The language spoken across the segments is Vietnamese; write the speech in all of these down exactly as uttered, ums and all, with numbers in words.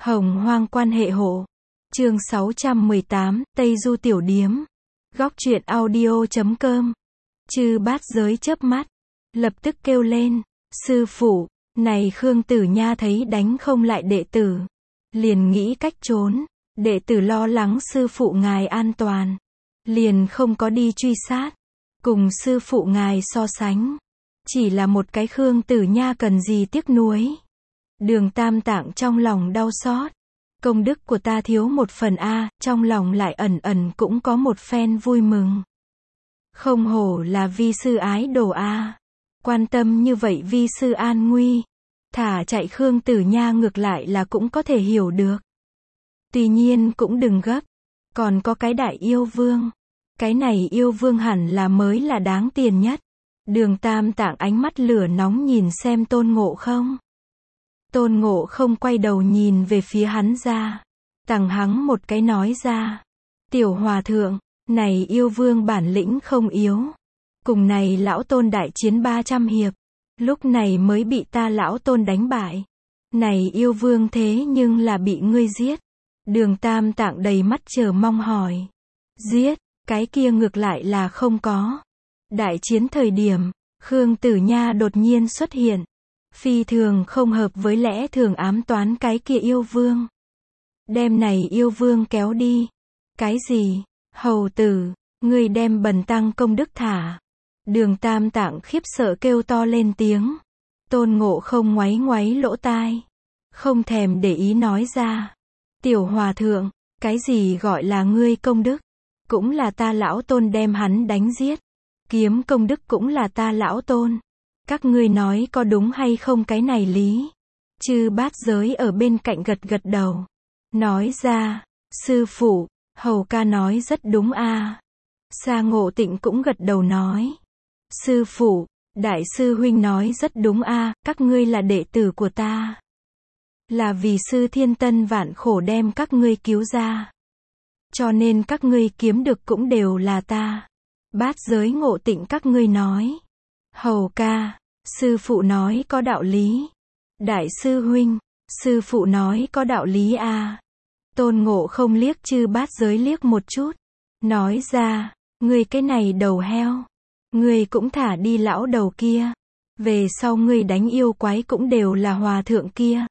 Hồng hoang quan hệ hộ. Chương sáu trăm mười tám, Tây Du Tiểu Điếm. Góc truyện audio.com. Chư bát giới chớp mắt, lập tức kêu lên, sư phụ, này Khương Tử Nha thấy đánh không lại đệ tử, liền nghĩ cách trốn, đệ tử lo lắng sư phụ ngài an toàn, liền không có đi truy sát, cùng sư phụ ngài so sánh, chỉ là một cái Khương Tử Nha cần gì tiếc nuối. Đường Tam Tạng trong lòng đau xót, công đức của ta thiếu một phần a, trong lòng lại ẩn ẩn cũng có một phen vui mừng. Không hổ là vi sư ái đồ a, quan tâm như vậy vi sư an nguy, thả chạy Khương Tử Nha ngược lại là cũng có thể hiểu được. Tuy nhiên cũng đừng gấp, còn có cái đại yêu vương, cái này yêu vương hẳn là mới là đáng tiền nhất. Đường Tam Tạng ánh mắt lửa nóng nhìn xem Tôn Ngộ Không. Tôn Ngộ Không quay đầu nhìn về phía hắn ra, tằng hắng một cái nói ra, tiểu hòa thượng, này yêu vương bản lĩnh không yếu, cùng này lão Tôn đại chiến ba trăm hiệp, lúc này mới bị ta lão Tôn đánh bại, này yêu vương thế nhưng là bị ngươi giết. Đường Tam Tạng đầy mắt chờ mong hỏi, giết, cái kia ngược lại là không có. Đại chiến thời điểm, Khương Tử Nha đột nhiên xuất hiện, phi thường không hợp với lẽ thường ám toán cái kia yêu vương, đem này yêu vương kéo đi. Cái gì? Hầu tử, ngươi đem bần tăng công đức thả. Đường Tam Tạng khiếp sợ kêu to lên tiếng. Tôn Ngộ Không ngoáy ngoáy lỗ tai, không thèm để ý nói ra, tiểu hòa thượng, cái gì gọi là ngươi công đức, cũng là ta lão Tôn đem hắn đánh giết, kiếm công đức cũng là ta lão Tôn, các ngươi nói có đúng hay không cái này lý? Chư bát giới ở bên cạnh gật gật đầu, nói ra, sư phụ, hầu ca nói rất đúng a. Sa Ngộ Tịnh cũng gật đầu nói, sư phụ, đại sư huynh nói rất đúng a, các ngươi là đệ tử của ta, là vì sư thiên tân vạn khổ đem các ngươi cứu ra, cho nên các ngươi kiếm được cũng đều là ta. Bát giới Ngộ Tịnh các ngươi nói, hầu ca, sư phụ nói có đạo lý. Đại sư huynh, sư phụ nói có đạo lý a. Tôn Ngộ Không liếc chư bát giới liếc một chút, nói ra, ngươi cái này đầu heo, ngươi cũng thả đi lão đầu kia, về sau ngươi đánh yêu quái cũng đều là hòa thượng kia.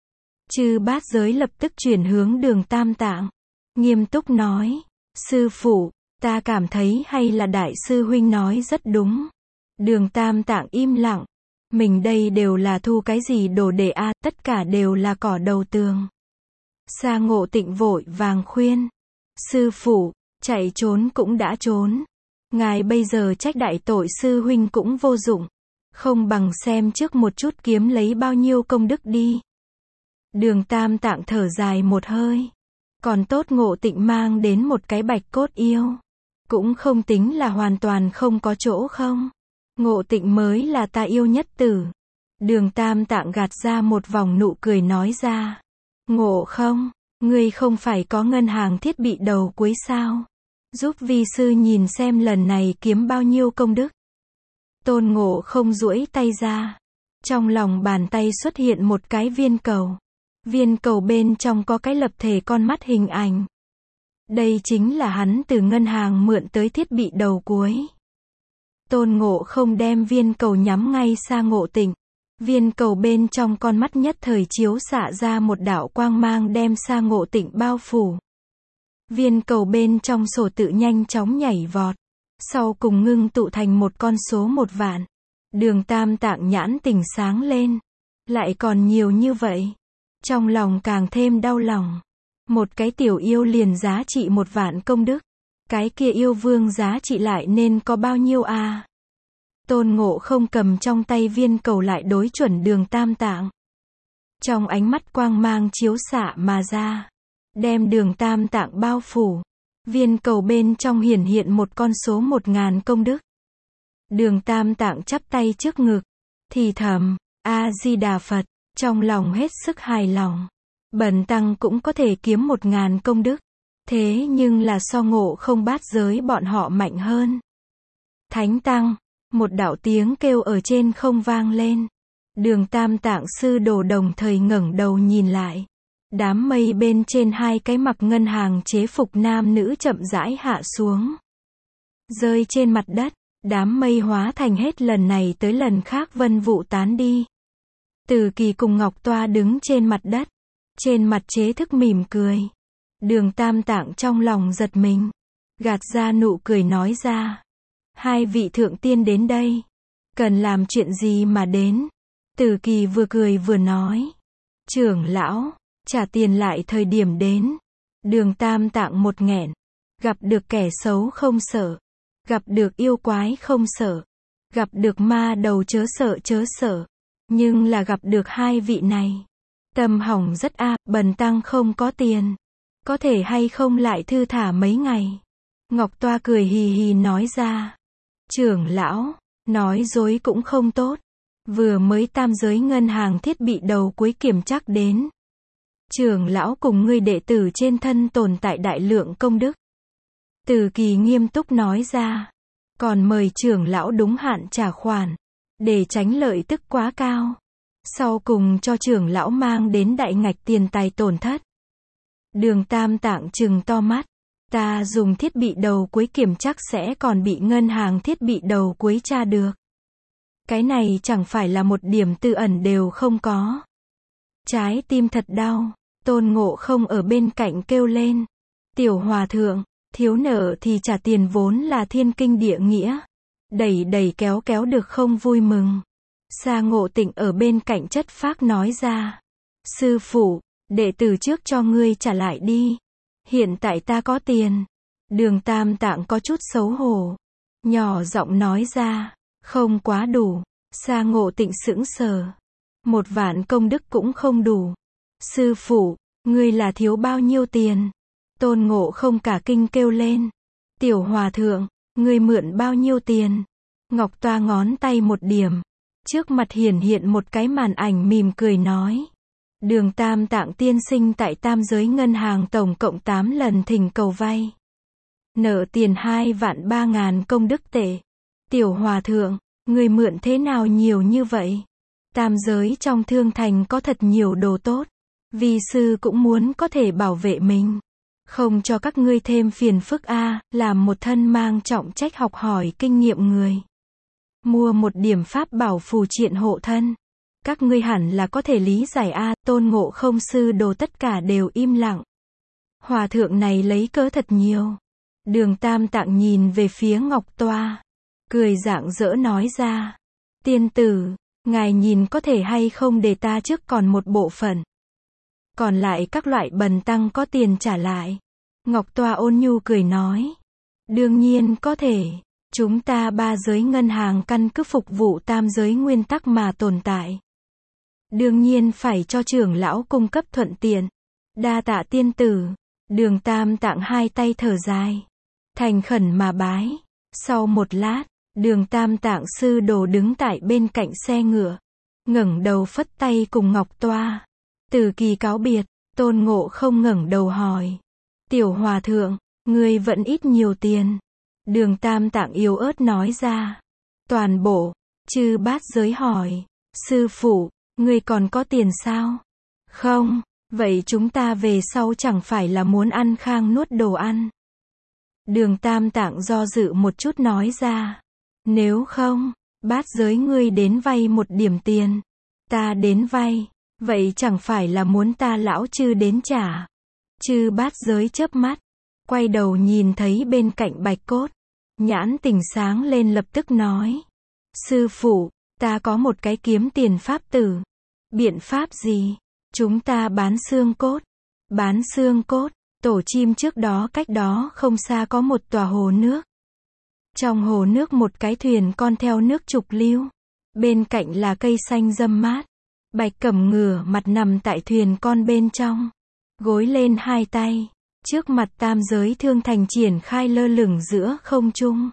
Chư bát giới lập tức chuyển hướng Đường Tam Tạng, nghiêm túc nói, sư phụ, ta cảm thấy hay là đại sư huynh nói rất đúng. Đường Tam Tạng im lặng, mình đây đều là thu cái gì đồ đệ a, tất cả đều là cỏ đầu tường. Sa Ngộ Tịnh vội vàng khuyên, sư phụ, chạy trốn cũng đã trốn, ngài bây giờ trách đại tội sư huynh cũng vô dụng, không bằng xem trước một chút kiếm lấy bao nhiêu công đức đi. Đường Tam Tạng thở dài một hơi, còn tốt Ngộ Tịnh mang đến một cái bạch cốt yêu, cũng không tính là hoàn toàn không có chỗ không. Ngộ Tịnh mới là ta yêu nhất tử. Đường Tam Tạng gạt ra một vòng nụ cười nói ra, Ngộ Không, ngươi không phải có ngân hàng thiết bị đầu cuối sao? Giúp vi sư nhìn xem lần này kiếm bao nhiêu công đức. Tôn Ngộ Không duỗi tay ra, trong lòng bàn tay xuất hiện một cái viên cầu. Viên cầu bên trong có cái lập thể con mắt hình ảnh. Đây chính là hắn từ ngân hàng mượn tới thiết bị đầu cuối. Tôn Ngộ Không đem viên cầu nhắm ngay Sa Ngộ Tịnh. Viên cầu bên trong con mắt nhất thời chiếu xạ ra một đạo quang mang đem Sa Ngộ Tịnh bao phủ. Viên cầu bên trong sổ tự nhanh chóng nhảy vọt, sau cùng ngưng tụ thành một con số một vạn. Đường Tam Tạng nhãn tỉnh sáng lên, lại còn nhiều như vậy, trong lòng càng thêm đau lòng. Một cái tiểu yêu liền giá trị một vạn công đức, cái kia yêu vương giá trị lại nên có bao nhiêu a? À? Tôn Ngộ Không cầm trong tay viên cầu lại đối chuẩn Đường Tam Tạng. Trong ánh mắt quang mang chiếu xạ mà ra, đem Đường Tam Tạng bao phủ. Viên cầu bên trong hiển hiện một con số một ngàn công đức. Đường Tam Tạng chắp tay trước ngực, thì thầm, A-di-đà Phật, trong lòng hết sức hài lòng. Bần tăng cũng có thể kiếm một ngàn công đức, thế nhưng là so Ngộ Không bát giới bọn họ mạnh hơn. Thánh tăng, một đạo tiếng kêu ở trên không vang lên. Đường Tam Tạng sư đồ đồng thời ngẩng đầu nhìn lại. Đám mây bên trên hai cái mặc ngân hàng chế phục nam nữ chậm rãi hạ xuống. Rơi trên mặt đất, đám mây hóa thành hết lần này tới lần khác vân vụ tán đi. Từ Kỳ cùng Ngọc Toa đứng trên mặt đất. Trên mặt chế thức mỉm cười. Đường Tam Tạng trong lòng giật mình. Gạt ra nụ cười nói ra. Hai vị thượng tiên đến đây. Cần làm chuyện gì mà đến? Từ Kỳ vừa cười vừa nói. Trưởng lão, trả tiền lại thời điểm đến. Đường Tam Tạng một nghẹn. Gặp được kẻ xấu không sợ. Gặp được yêu quái không sợ. Gặp được ma đầu chớ sợ chớ sợ. Nhưng là gặp được hai vị này. Tâm hỏng rất a, à, bần tăng không có tiền. Có thể hay không lại thư thả mấy ngày. Ngọc Toa cười hì hì nói ra. Trưởng lão, nói dối cũng không tốt. Vừa mới tam giới ngân hàng thiết bị đầu cuối kiểm chắc đến. Trưởng lão cùng ngươi đệ tử trên thân tồn tại đại lượng công đức. Từ Kỳ nghiêm túc nói ra. Còn mời trưởng lão đúng hạn trả khoản. Để tránh lợi tức quá cao. Sau cùng cho trưởng lão mang đến đại ngạch tiền tài tổn thất. Đường Tam Tạng trừng to mắt. Ta dùng thiết bị đầu cuối kiểm chắc sẽ còn bị ngân hàng thiết bị đầu cuối tra được. Cái này chẳng phải là một điểm tư ẩn đều không có. Trái tim thật đau. Tôn Ngộ Không ở bên cạnh kêu lên. Tiểu hòa thượng, thiếu nợ thì trả tiền vốn là thiên kinh địa nghĩa. Đẩy đẩy kéo kéo được không vui mừng. Sa Ngộ Tịnh ở bên cạnh chất phác nói ra. Sư phụ, đệ tử trước cho ngươi trả lại đi. Hiện tại ta có tiền. Đường Tam Tạng có chút xấu hổ. Nhỏ giọng nói ra. Không quá đủ. Sa Ngộ Tịnh sững sờ. Một vạn công đức cũng không đủ. Sư phụ, ngươi là thiếu bao nhiêu tiền? Tôn Ngộ Không cả kinh kêu lên. Tiểu hòa thượng, ngươi mượn bao nhiêu tiền? Ngọc Toa ngón tay một điểm. Trước mặt hiển hiện một cái màn ảnh mỉm cười nói. Đường Tam Tạng tiên sinh tại tam giới ngân hàng tổng cộng tám lần thỉnh cầu vay. Nợ tiền hai vạn ba ngàn công đức tệ. Tiểu hòa thượng, người mượn thế nào nhiều như vậy? Tam giới trong thương thành có thật nhiều đồ tốt. Vi sư cũng muốn có thể bảo vệ mình. Không cho các ngươi thêm phiền phức a, à, làm một thân mang trọng trách học hỏi kinh nghiệm người. Mua một điểm pháp bảo phù triện hộ thân. Các ngươi hẳn là có thể lý giải a, à, Tôn Ngộ Không sư đồ tất cả đều im lặng. Hòa thượng này lấy cớ thật nhiều. Đường Tam Tạng nhìn về phía Ngọc Toa. Cười rạng rỡ nói ra. Tiên tử, ngài nhìn có thể hay không để ta trước còn một bộ phận. Còn lại các loại bần tăng có tiền trả lại. Ngọc Toa ôn nhu cười nói. Đương nhiên có thể. Chúng ta ba giới ngân hàng căn cứ phục vụ tam giới nguyên tắc mà tồn tại. Đương nhiên phải cho trưởng lão cung cấp thuận tiện. Đa tạ tiên tử. Đường Tam Tạng hai tay thở dài. Thành khẩn mà bái. Sau một lát, đường Tam Tạng sư đồ đứng tại bên cạnh xe ngựa. Ngẩng đầu phất tay cùng Ngọc Toa. Từ Kỳ cáo biệt, Tôn Ngộ Không ngẩng đầu hỏi. Tiểu hòa thượng, ngươi vẫn ít nhiều tiền. Đường Tam Tạng yếu ớt nói ra. Toàn bộ, chư bát giới hỏi. Sư phụ, ngươi còn có tiền sao? Không, vậy chúng ta về sau chẳng phải là muốn ăn khang nuốt đồ ăn. Đường Tam Tạng do dự một chút nói ra. Nếu không, bát giới ngươi đến vay một điểm tiền. Ta đến vay. Vậy chẳng phải là muốn ta lão chư đến trả. Chư bát giới chớp mắt. Quay đầu nhìn thấy bên cạnh Bạch Cốt. Nhãn tỉnh sáng lên lập tức nói. Sư phụ, ta có một cái kiếm tiền pháp tử. Biện pháp gì? Chúng ta bán xương cốt. Bán xương cốt. Tổ chim trước đó cách đó không xa có một tòa hồ nước. Trong hồ nước một cái thuyền con theo nước trục lưu. Bên cạnh là cây xanh râm mát. Bạch Cẩm ngửa mặt nằm tại thuyền con bên trong. Gối lên hai tay. Trước mặt tam giới thương thành triển khai lơ lửng giữa không trung.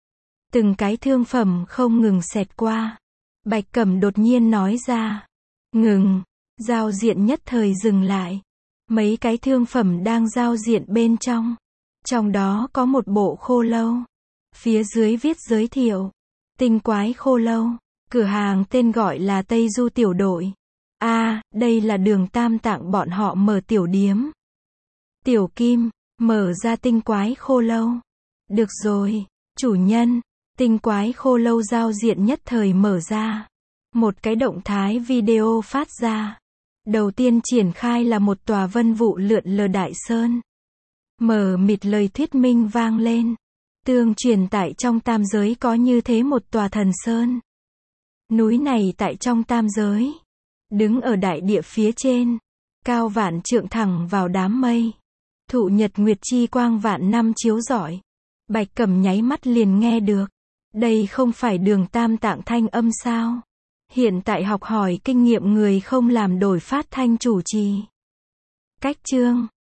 Từng cái thương phẩm không ngừng xẹt qua. Bạch Cẩm đột nhiên nói ra. Ngừng. Giao diện nhất thời dừng lại. Mấy cái thương phẩm đang giao diện bên trong. Trong đó có một bộ khô lâu. Phía dưới viết giới thiệu. Tinh quái khô lâu. Cửa hàng tên gọi là Tây Du Tiểu Đội. À, đây là Đường Tam Tạng bọn họ mở tiểu điếm. Tiểu Kim, mở ra Tinh Quái Khô Lâu. Được rồi, chủ nhân. Tinh Quái Khô Lâu giao diện nhất thời mở ra. Một cái động thái video phát ra. Đầu tiên triển khai là một tòa vân vụ lượn lờ đại sơn. Mờ mịt lời thuyết minh vang lên. Tương truyền tại trong tam giới có như thế một tòa thần sơn. Núi này tại trong tam giới. Đứng ở đại địa phía trên. Cao vạn trượng thẳng vào đám mây. Thụ nhật nguyệt chi quang vạn năm chiếu rọi. Bạch Cẩm nháy mắt liền nghe được. Đây không phải Đường Tam Tạng thanh âm sao? Hiện tại học hỏi kinh nghiệm người không làm đổi phát thanh chủ trì. Cách chương